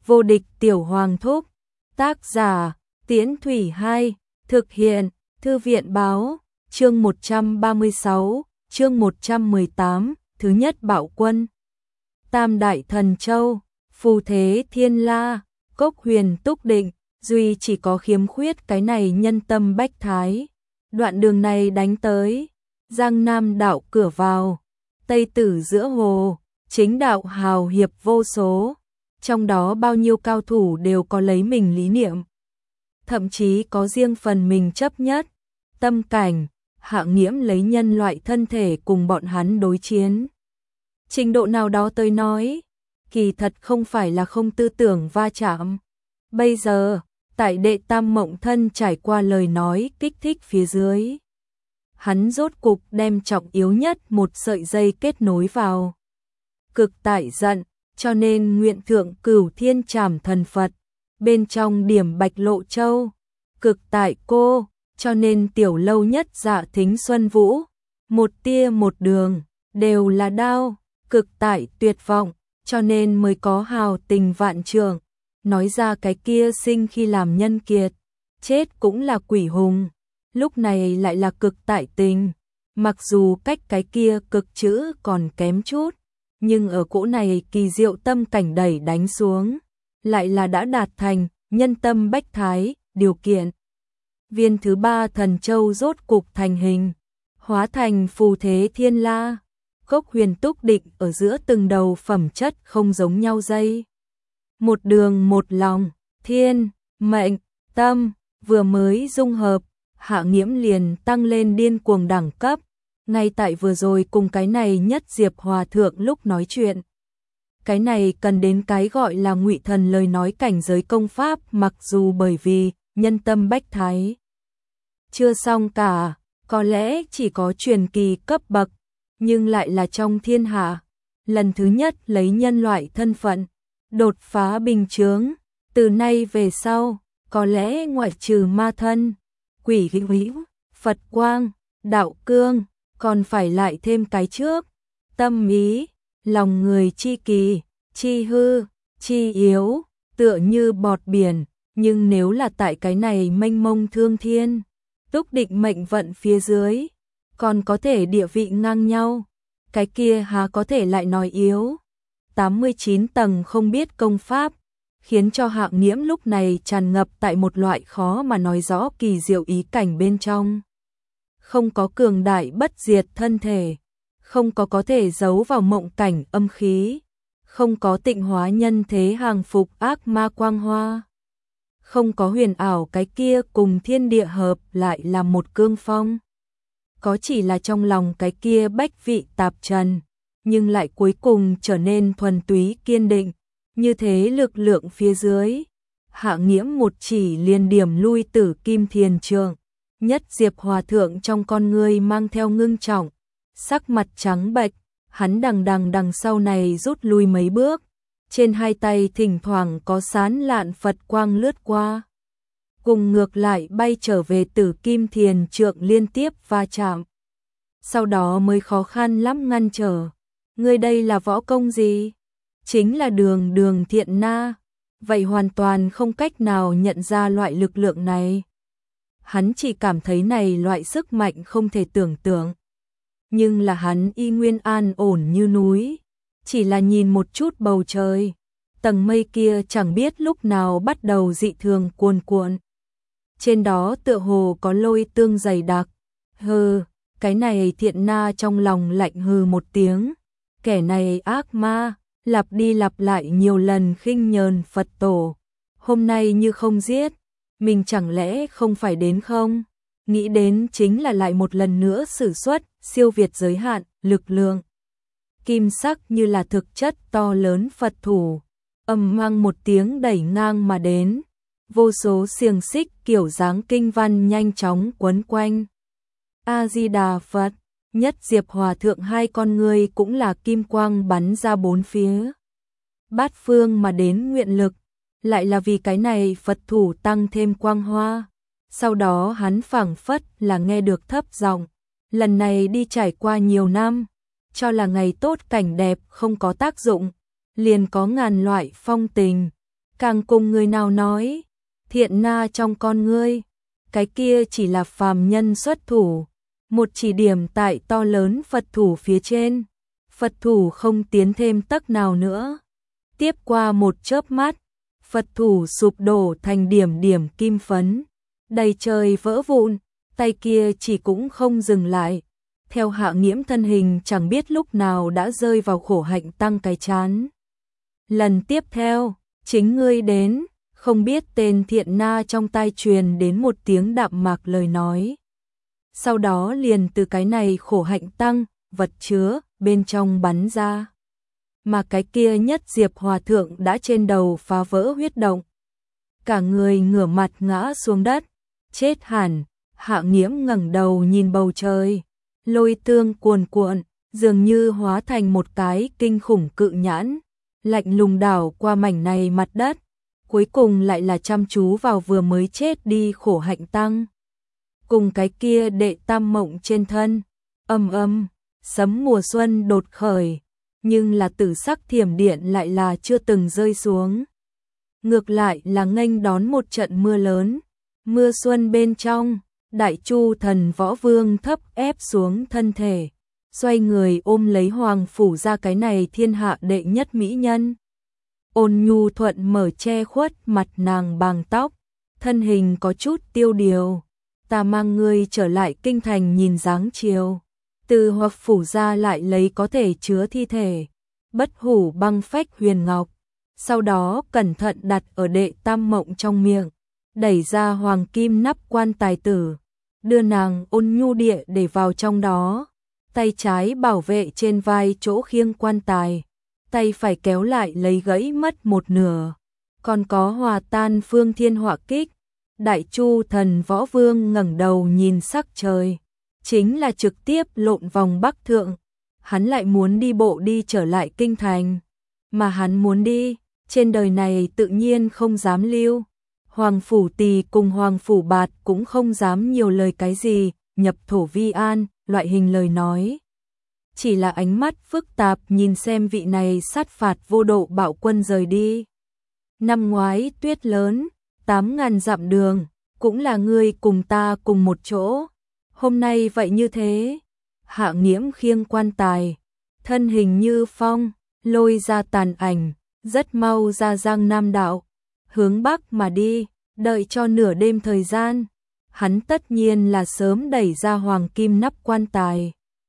Vô địch tiểu hoàng thúc. Tác giả, Tiễn Thủy 2, thực hiện, Thư viện báo, chương 136, chương 118, thứ nhất Bạo Quân. Tam Đại Thần Châu, Phù Thế Thiên La, Cốc Huyền Túc Định, duy chỉ có khiếm khuyết cái này nhân tâm bách thái. Đoạn đường này đánh tới, Giang Nam đạo cửa vào, Tây Tử giữa hồ, chính đạo hào hiệp vô số, trong đó bao nhiêu cao thủ đều có lấy mình lý niệm, thậm chí có riêng phần mình chấp nhất, tâm cảnh. Hạ Nghiễm lấy nhân loại thân thể cùng bọn hắn đối chiến. Trình độ nào đó tôi nói, kỳ thật không phải là không tư tưởng va chạm. Bây giờ, tại Đệ Tam Mộng Thân trải qua lời nói kích thích phía dưới, hắn rốt cục đem trọng yếu nhất một sợi dây kết nối vào. Cực tại giận, cho nên nguyện thượng Cửu Thiên Trảm Thần Phật, bên trong điểm Bạch Lộ Châu. Cực tại cô, cho nên tiểu lâu nhất Dạ Thính Xuân Vũ, một tia một đường, đều là đao. Cực tại tuyệt vọng, cho nên mới có hào tình vạn trượng. Nói ra cái kia sinh khi làm nhân kiệt, chết cũng là quỷ hùng. Lúc này lại là cực tại tình, mặc dù cách cái kia cực chữ còn kém chút, nhưng ở cỗ này kỳ diệu tâm cảnh đẩy đánh xuống, lại là đã đạt thành nhân tâm bách thái điều kiện. Viên thứ ba thần châu rốt cục thành hình, hóa thành Phù Thế Thiên La, Cốc Huyền Túc Định ở giữa từng đầu phẩm chất không giống nhau dây. Một đường một lòng, thiên, mệnh, tâm, vừa mới dung hợp, Hạ Nghiễm liền tăng lên điên cuồng đẳng cấp. Ngay tại vừa rồi cùng cái này nhất Diệp Hòa Thượng lúc nói chuyện. Cái này cần đến cái gọi là Ngụy Thần lời nói cảnh giới công pháp, mặc dù bởi vì nhân tâm bách thái chưa xong cả, có lẽ chỉ có truyền kỳ cấp bậc, nhưng lại là trong thiên hạ lần thứ nhất lấy nhân loại thân phận đột phá bình chướng. Từ nay về sau, có lẽ ngoại trừ ma thân, quỷ hữu, Phật quang, đạo cương, còn phải lại thêm cái trước, tâm ý, lòng người chi kỳ, chi hư, chi yếu, tựa như bọt biển. Nhưng nếu là tại cái này mênh mông thương thiên, Túc Định mệnh vận phía dưới, còn có thể địa vị ngang nhau, cái kia há có thể lại nói yếu. 89 tầng không biết công pháp, khiến cho Hạ Nghiễm lúc này tràn ngập tại một loại khó mà nói rõ kỳ diệu ý cảnh bên trong. Không có cường đại bất diệt thân thể, không có thể giấu vào mộng cảnh âm khí, không có tịnh hóa nhân thế hàng phục ác ma quang hoa, không có huyền ảo cái kia cùng thiên địa hợp lại là một cương phong, có chỉ là trong lòng cái kia bách vị tạp trần, nhưng lại cuối cùng trở nên thuần túy kiên định. Như thế lực lượng phía dưới, Hạ Nghiễm một chỉ liền điểm lui Tử Kim Thiền Trượng. Nhất Diệp Hòa Thượng trong con ngươi mang theo ngưng trọng, sắc mặt trắng bệch, hắn đằng sau này rút lui mấy bước, trên hai tay thỉnh thoảng có sán lạn Phật quang lướt qua, cùng ngược lại bay trở về Tử Kim Thiền Trượng liên tiếp va chạm. Sau đó mới khó khăn lắm ngăn trở. Ngươi đây là võ công gì? Chính là đường thiện na, vậy hoàn toàn không cách nào nhận ra loại lực lượng này. Hắn chỉ cảm thấy này loại sức mạnh không thể tưởng tượng. Nhưng là hắn y nguyên an ổn như núi, chỉ là nhìn một chút bầu trời, tầng mây kia chẳng biết lúc nào bắt đầu dị thường cuồn cuộn. Trên đó tựa hồ có lôi tương dày đặc. Hừ, cái này thiện na trong lòng lạnh hừ một tiếng. Kẻ này ác ma, lặp đi lặp lại nhiều lần khinh nhờn Phật tổ. Hôm nay như không giết, mình chẳng lẽ không phải đến không? Nghĩ đến chính là lại một lần nữa sử xuất siêu việt giới hạn, lực lượng. Kim sắc như là thực chất to lớn Phật thủ, ầm mang một tiếng đẩy ngang mà đến. Vô số xiềng xích kiểu dáng kinh văn nhanh chóng quấn quanh. A-di-đà Phật. Nhất Diệp Hòa Thượng hai con ngươi cũng là kim quang bắn ra bốn phía. Bát phương mà đến nguyện lực, lại là vì cái này Phật thủ tăng thêm quang hoa. Sau đó hắn phảng phất là nghe được thấp giọng, lần này đi trải qua nhiều năm, cho là ngày tốt cảnh đẹp không có tác dụng, liền có ngàn loại phong tình. càng cùng người nào nói, thiện na trong con ngươi, cái kia chỉ là phàm nhân xuất thủ, một chỉ điểm tại to lớn Phật thủ phía trên, Phật thủ không tiến thêm tấc nào nữa. Tiếp qua một chớp mắt, Phật thủ sụp đổ thành điểm điểm kim phấn, đầy trời vỡ vụn, tay kia chỉ cũng không dừng lại. Theo Hạ Nghiễm thân hình chẳng biết lúc nào đã rơi vào Khổ Hạnh Tăng cái chán. Lần tiếp theo, chính ngươi đến, không biết tên thiện na trong tai truyền đến một tiếng đạm mạc lời nói. Sau đó liền từ cái này Khổ Hạnh Tăng, vật chứa, bên trong bắn ra. Mà cái kia Nhất Diệp Hòa Thượng đã trên đầu phá vỡ huyết động. Cả người ngửa mặt ngã xuống đất, chết hẳn. Hạ Nghiễm ngẩng đầu nhìn bầu trời, lôi tương cuồn cuộn, dường như hóa thành một cái kinh khủng cự nhãn, lạnh lùng đảo qua mảnh này mặt đất, cuối cùng lại là chăm chú vào vừa mới chết đi Khổ Hạnh Tăng. Cùng cái kia Đệ Tam Mộng trên thân, ầm ầm, sấm mùa xuân đột khởi, nhưng là tử sắc thiểm điện lại là chưa từng rơi xuống. Ngược lại là nghênh đón một trận mưa lớn, mưa xuân bên trong. Đại Chu Thần Võ Vương thấp ép xuống thân thể, xoay người ôm lấy Hoàng Phủ ra cái này thiên hạ đệ nhất mỹ nhân. Ôn nhu thuận mở che khuất mặt nàng bàng tóc, thân hình có chút tiêu điều. Ta mang ngươi trở lại kinh thành nhìn dáng chiều. Từ Hoặc Phủ ra lại lấy có thể chứa thi thể, bất hủ băng phách huyền ngọc. Sau đó cẩn thận đặt ở Đệ Tam Mộng trong miệng, đẩy ra hoàng kim nắp quan tài tử. Đưa nàng ôn nhu địa để vào trong đó, tay trái bảo vệ trên vai chỗ khiêng quan tài, tay phải kéo lại lấy gãy mất một nửa, còn có hòa tan phương thiên hỏa kích. Đại Chu Thần Võ Vương ngẩng đầu nhìn sắc trời, chính là trực tiếp lộn vòng Bắc Thượng, hắn lại muốn đi bộ đi trở lại kinh thành, mà hắn muốn đi, trên đời này tự nhiên không dám lưu. Hoàng Phủ Tỳ cùng Hoàng Phủ Bạt cũng không dám nhiều lời cái gì, nhập thổ vi an, loại hình lời nói. Chỉ là ánh mắt phức tạp nhìn xem vị này sát phạt vô độ bạo quân rời đi. Năm ngoái tuyết lớn, 8.000 dặm đường, cũng là ngươi cùng ta cùng một chỗ. Hôm nay vậy như thế, Hạ Nghiễm khiêng quan tài, thân hình như phong, lôi ra tàn ảnh, rất mau ra Giang Nam đạo. Hướng Bắc mà đi, đợi cho nửa đêm thời gian, hắn tất nhiên là sớm đẩy ra hoàng kim nắp quan tài,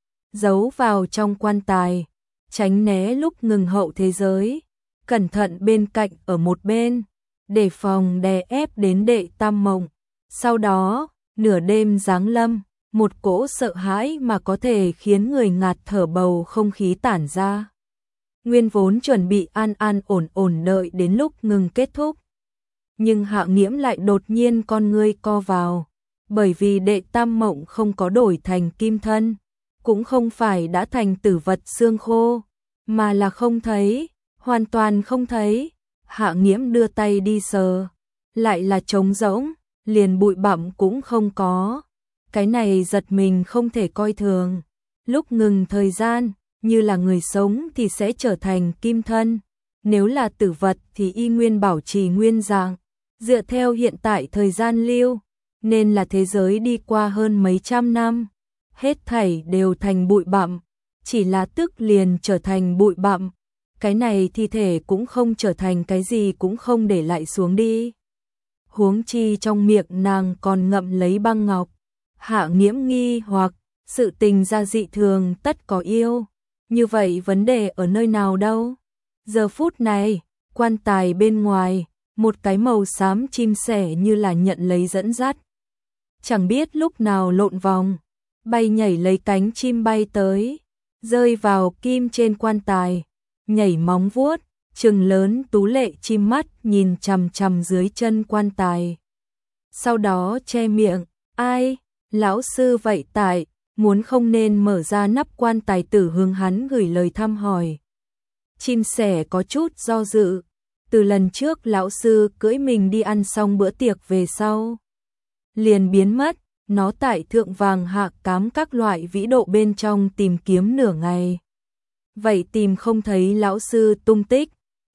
giấu vào trong quan tài, tránh né lúc ngừng hậu thế giới, cẩn thận bên cạnh ở một bên, để phòng đè ép đến Đệ Tam Mộng. Sau đó, nửa đêm giáng lâm, một cỗ sợ hãi mà có thể khiến người ngạt thở bầu không khí tản ra. Nguyên vốn chuẩn bị an an ổn ổn đợi đến lúc ngừng kết thúc. Nhưng Hạ Nghiễm lại đột nhiên con ngươi co vào, bởi vì Đệ Tam Mộng không có đổi thành kim thân, cũng không phải đã thành tử vật xương khô, mà là không thấy, hoàn toàn không thấy. Hạ Nghiễm đưa tay đi sờ, lại là trống rỗng, liền bụi bặm cũng không có. Cái này giật mình không thể coi thường. Lúc ngừng thời gian, như là người sống thì sẽ trở thành kim thân, nếu là tử vật thì y nguyên bảo trì nguyên dạng. Dựa theo hiện tại thời gian lưu, nên là thế giới đi qua hơn mấy trăm năm, hết thảy đều thành bụi bặm, chỉ là tức liền trở thành bụi bặm. Cái này thi thể cũng không trở thành cái gì cũng không để lại xuống đi. Huống chi trong miệng nàng còn ngậm lấy băng ngọc. Hạ Nghiễm nghi hoặc, sự tình ra dị thường tất có yêu. Như vậy vấn đề ở nơi nào đâu? Giờ phút này, quan tài bên ngoài, một cái màu xám chim sẻ như là nhận lấy dẫn dắt. Chẳng biết lúc nào lộn vòng, bay nhảy lấy cánh chim bay tới, rơi vào kim trên quan tài, nhảy móng vuốt, trừng lớn tú lệ chim mắt nhìn chằm chằm dưới chân quan tài. Sau đó che miệng, ai, lão sư vậy tại, muốn không nên mở ra nắp quan tài tử hướng hắn gửi lời thăm hỏi. Chim sẻ có chút do dự, từ lần trước lão sư cưỡi mình đi ăn xong bữa tiệc về sau, liền biến mất, nó tại thượng vàng hạ cám các loại vĩ độ bên trong tìm kiếm nửa ngày. Vậy tìm không thấy lão sư tung tích,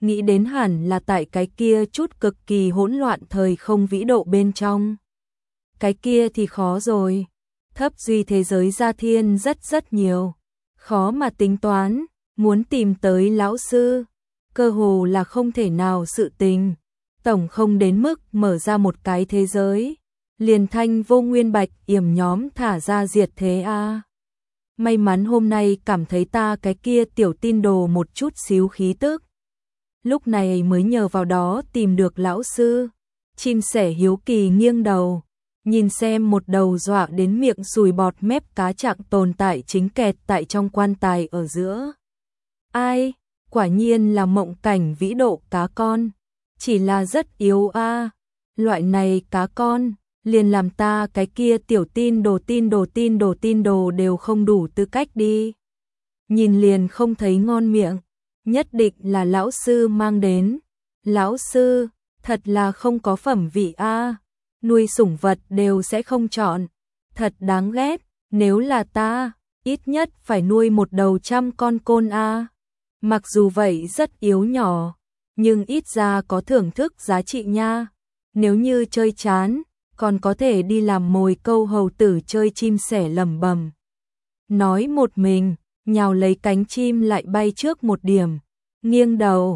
nghĩ đến hẳn là tại cái kia chút cực kỳ hỗn loạn thời không vĩ độ bên trong. Cái kia thì khó rồi, thấp duy thế giới gia thiên rất nhiều, khó mà tính toán, muốn tìm tới lão sư, cơ hồ là không thể nào sự tình, tổng không đến mức mở ra một cái thế giới, liền Thanh Vô Nguyên Bạch yểm nhóm thả ra diệt thế a. May mắn hôm nay cảm thấy ta cái kia tiểu tin đồ một chút xíu khí tức. Lúc này mới nhờ vào đó tìm được lão sư. Chim sẻ hiếu kỳ nghiêng đầu, nhìn xem một đầu dọa đến miệng sùi bọt mép cá trạng tồn tại chính kẹt tại trong quan tài ở giữa. Ai, quả nhiên là mộng cảnh vĩ độ cá con, chỉ là rất yếu a. Loại này cá con liền làm ta cái kia tiểu tin đồ đều không đủ tư cách đi. Nhìn liền không thấy ngon miệng, nhất định là lão sư mang đến. Lão sư, thật là không có phẩm vị a, nuôi sủng vật đều sẽ không chọn, thật đáng ghét, nếu là ta, ít nhất phải nuôi một đầu 100 con côn a. Mặc dù vậy rất yếu nhỏ, nhưng ít ra có thưởng thức giá trị nha. Nếu như chơi chán, còn có thể đi làm mồi câu hầu tử chơi. Chim sẻ lẩm bẩm nói một mình, nhào lấy cánh chim lại bay trước một điểm, nghiêng đầu,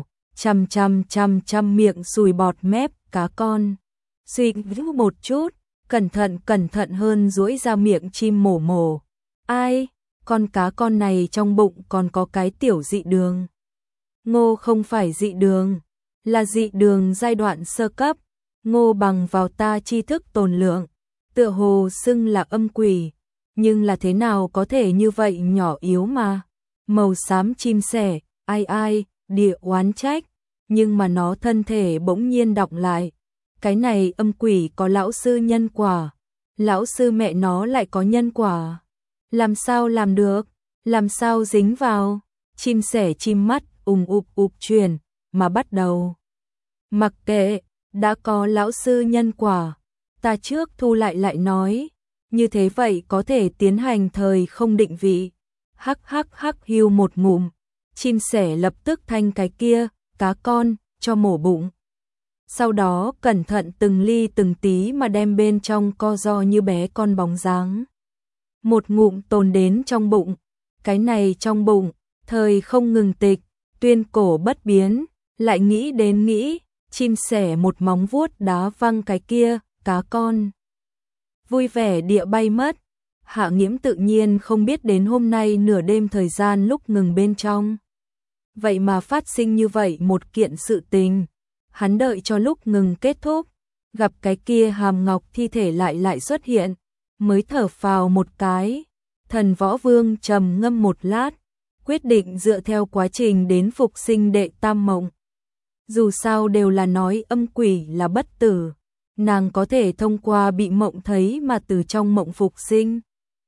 chăm miệng sùi bọt mép cá con. Suy nghĩ một chút, cẩn thận hơn duỗi ra miệng chim mổ. Ai, con cá con này trong bụng còn có cái tiểu dị đường. Ngô không phải dị đường, là dị đường giai đoạn sơ cấp. Ngô bằng vào ta tri thức tồn lượng, tựa hồ xưng là âm quỷ, nhưng là thế nào có thể như vậy nhỏ yếu mà. Màu xám chim sẻ, ai, địa oán trách, nhưng mà nó thân thể bỗng nhiên đọng lại. Cái này âm quỷ có lão sư nhân quả, lão sư mẹ nó lại có nhân quả. Làm sao làm được, làm sao dính vào. Chim sẻ chim mắt ụp chuyển, mà bắt đầu. Mặc kệ, đã có lão sư nhân quả, ta trước thu lại nói, như thế vậy có thể tiến hành thời không định vị. Hắc hưu một ngụm, chim sẻ lập tức thanh cái kia, cá con, cho mổ bụng. Sau đó cẩn thận từng ly từng tí mà đem bên trong co ro như bé con bóng dáng. Một ngụm tồn đến trong bụng, cái này trong bụng, thời không ngừng tịch, tuyên cổ bất biến, lại nghĩ đến nghĩ, chim sẻ một móng vuốt đá văng cái kia, cá con. Vui vẻ địa bay mất, Hạ Nghiễm tự nhiên không biết đến hôm nay nửa đêm thời gian lúc ngừng bên trong. Vậy mà phát sinh như vậy một kiện sự tình, hắn đợi cho lúc ngừng kết thúc, gặp cái kia hàm ngọc thi thể lại xuất hiện, mới thở phào một cái. Thần Võ Vương trầm ngâm một lát, quyết định dựa theo quá trình đến phục sinh đệ tam mộng. Dù sao đều là nói âm quỷ là bất tử, nàng có thể thông qua bị mộng thấy mà từ trong mộng phục sinh.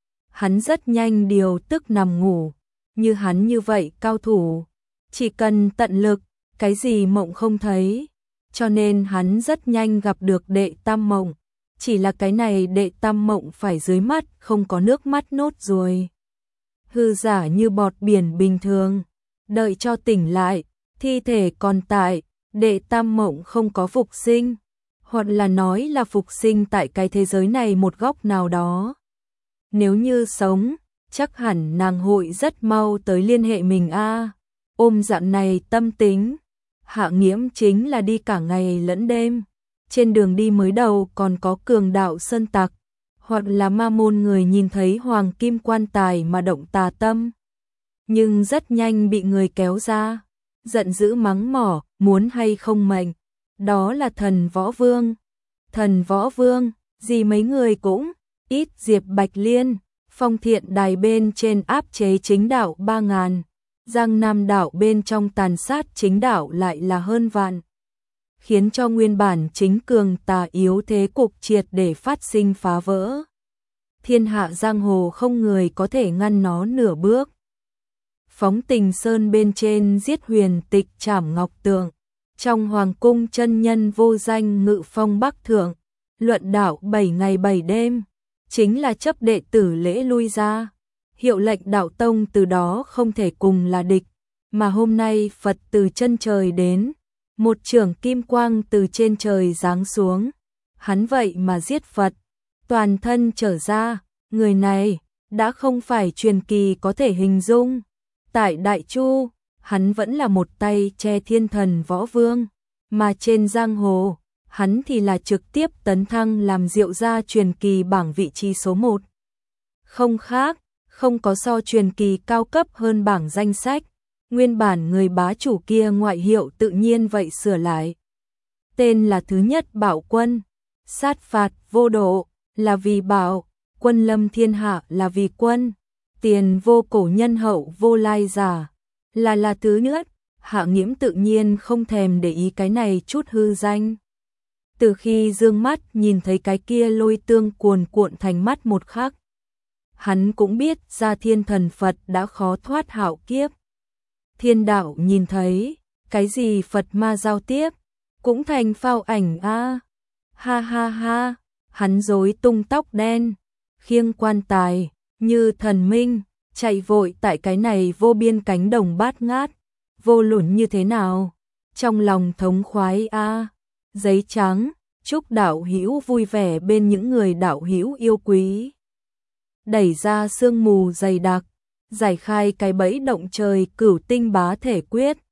Hắn rất nhanh điều tức nằm ngủ, như hắn như vậy cao thủ, chỉ cần tận lực, cái gì mộng không thấy, cho nên hắn rất nhanh gặp được đệ tam mộng, chỉ là cái này đệ tam mộng phải dưới mắt không có nước mắt nốt rồi. Hư giả như bọt biển bình thường, đợi cho tỉnh lại, thi thể còn tại, đệ tam mộng không có phục sinh, hoặc là nói là phục sinh tại cái thế giới này một góc nào đó. Nếu như sống, chắc hẳn nàng hội rất mau tới liên hệ mình a. Ôm dạng này tâm tính, Hạ Nghiễm chính là đi cả ngày lẫn đêm. Trên đường đi mới đầu còn có cường đạo sơn tặc, hoặc là ma môn người nhìn thấy hoàng kim quan tài mà động tà tâm. Nhưng rất nhanh bị người kéo ra, giận dữ mắng mỏ, muốn hay không mệnh. Đó là Thần Võ Vương. Thần Võ Vương, gì mấy người cũng ít. Diệp Bạch Liên, Phong Thiện Đài bên trên áp chế chính đạo 3.000, Giang Nam đảo bên trong tàn sát chính đạo lại là hơn vạn, khiến cho nguyên bản chính cường tà yếu thế cục triệt để phát sinh phá vỡ. Thiên hạ giang hồ không người có thể ngăn nó nửa bước. Phóng Tình Sơn bên trên giết huyền tịch trảm ngọc tượng, trong hoàng cung chân nhân vô danh ngự phong bắc thượng, luận đạo 7 ngày 7 đêm, chính là chấp đệ tử lễ lui ra. Hiệu lệnh đạo tông từ đó không thể cùng là địch, mà hôm nay Phật từ chân trời đến, một chưởng kim quang từ trên trời giáng xuống, hắn vậy mà giết Phật, toàn thân trở ra, người này đã không phải truyền kỳ có thể hình dung. Tại Đại Chu, hắn vẫn là một tay che thiên thần võ vương, mà trên giang hồ, hắn thì là trực tiếp tấn thăng làm Diệu gia truyền kỳ bảng vị trí số 1. Không khác, không có so truyền kỳ cao cấp hơn bảng danh sách, nguyên bản người bá chủ kia ngoại hiệu tự nhiên vậy sửa lại. Tên là thứ nhất Bảo Quân, sát phạt vô độ là vì bảo, quân lâm thiên hạ là vì quân, tiền vô cổ nhân hậu vô lai giả là thứ nhất. Hạ Nghiễm tự nhiên không thèm để ý cái này chút hư danh. Từ khi dương mắt nhìn thấy cái kia lôi tương cuồn cuộn thành mắt một khắc, hắn cũng biết ra thiên thần Phật đã khó thoát hạo kiếp. Thiên đạo nhìn thấy, cái gì Phật ma giao tiếp, cũng thành phao ảnh a. Ha ha ha, hắn rối tung tóc đen, khiêng quan tài, như thần minh, chạy vội tại cái này vô biên cánh đồng bát ngát, vô luận như thế nào, trong lòng thống khoái a. Giấy trắng, chúc đạo hữu vui vẻ bên những người đạo hữu yêu quý. Đẩy ra sương mù dày đặc, giải khai cái bẫy động trời cửu tinh bá thể quyết.